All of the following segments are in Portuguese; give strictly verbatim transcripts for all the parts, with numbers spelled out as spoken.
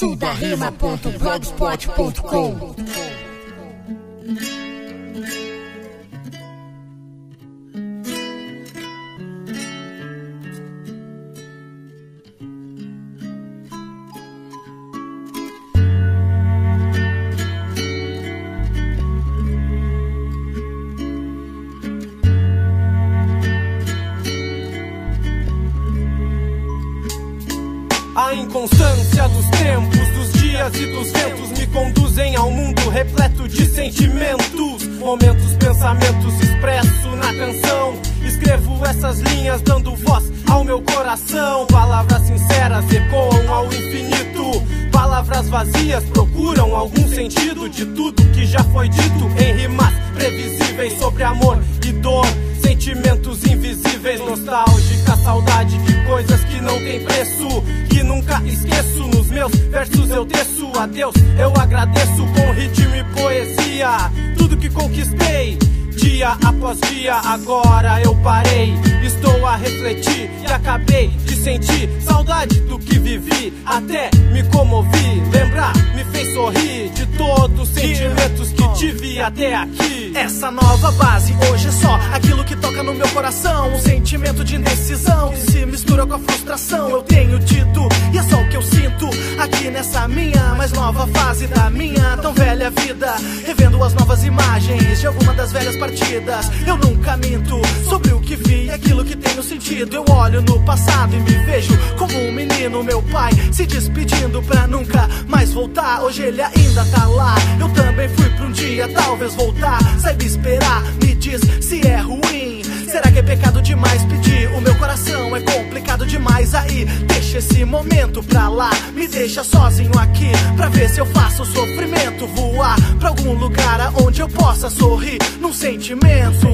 sudarrima ponto blogspot ponto com. A inconstância dos tempos, dos dias e dos ventos me conduzem ao mundo repleto de sentimentos, momentos, pensamentos expresso na canção. Escrevo essas linhas dando voz ao meu coração. Palavras sinceras ecoam ao infinito. Palavras vazias procuram algum sentido de tudo que já foi dito em rimas previsíveis sobre amor e dor. Sentimentos invisíveis, nostálgica saudade de coisas que não tem preço, que nunca esqueço. Nos meus versos eu teço a Deus, eu agradeço com ritmo e poesia tudo que conquistei. Dia após dia, agora eu parei. Estou a refletir e acabei de sentir saudade do que vivi. Até me comovi, lembrar me fez sorrir de todos os sentimentos que tive até aqui. Essa nova base hoje é só aquilo que toca no meu coração. Um sentimento de indecisão que se mistura com a frustração. Eu tenho tido e é só o que eu sinto aqui nessa minha mais nova fase da minha tão velha vida. Revendo as novas imagens de alguma das velhas partidas. Eu nunca minto sobre o que vi e aquilo que tenho sentido. Eu olho no passado e me vejo como um menino. Meu pai se despedindo pra nunca mais voltar. Hoje ele ainda tá lá. Eu também fui pra um dia talvez voltar. Saiba esperar, me diz se é ruim. Será que é pecado demais pedir? O meu coração é complicado demais. Aí deixa esse momento pra lá. Me deixa sozinho aqui pra ver se eu faço o sofrimento voar pra algum lugar aonde eu possa sorrir num sentimento.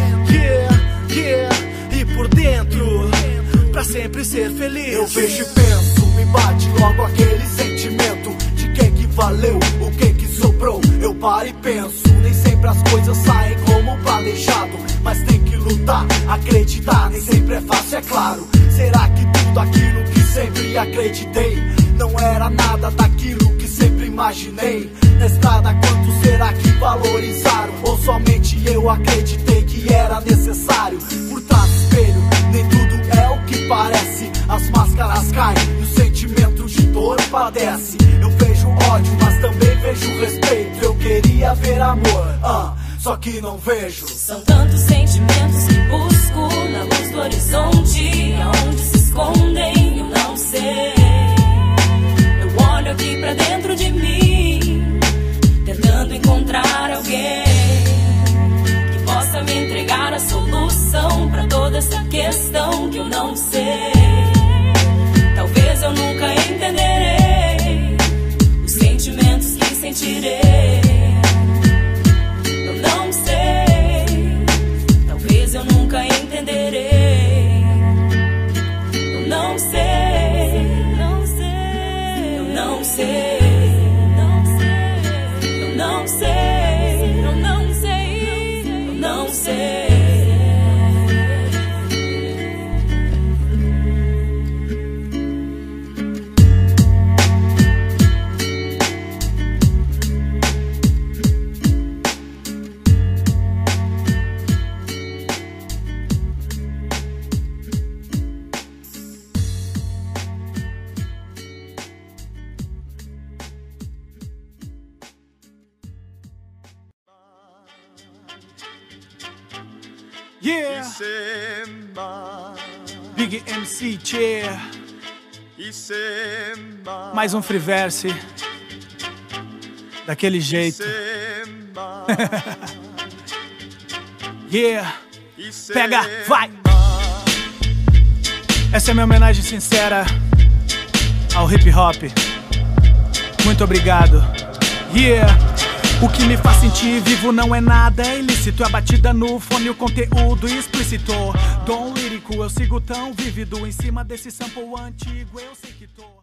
Yeah, yeah. E por dentro pra sempre ser feliz. Eu vejo e penso, me bate logo aquele sentimento de que que valeu, o que que sobrou. Eu paro e penso, nem sempre as coisas saem como planejado, mas tem que lutar, acreditar, nem sempre é fácil, é claro. Será que tudo aquilo que sempre acreditei não era nada daquilo que sempre imaginei? Na estrada quanto será que valorizaram? Ou somente eu acreditei que era necessário? Por trás do espelho, nem tudo é o que parece. As máscaras caem e o sentimento de dor padece. Eu vejo ódio, mas também vejo respeito. Eu queria ver amor, ah, só que não vejo. São tantos sentimentos que busco na luz do horizonte. Aonde se escondem, eu não sei. Eu olho aqui pra dentro de mim, tentando encontrar alguém que possa me entregar a solução pra toda essa questão que eu não sei. Talvez eu nunca entenderei os sentimentos que sentirei. Eu não sei, talvez eu nunca entenderei. Eu não sei, não sei, eu não sei. Eu não sei, eu não sei, eu não sei. Yeah, Big M C Chair. Mais um free verse daquele jeito. Yeah, pega, vai. Essa é minha homenagem sincera ao hip hop. Muito obrigado. Yeah. O que me faz sentir vivo não é nada, é ilícito. É a batida no fone, o conteúdo explícito. Dom lírico, eu sigo tão vívido. Em cima desse sample antigo, eu sei que tô.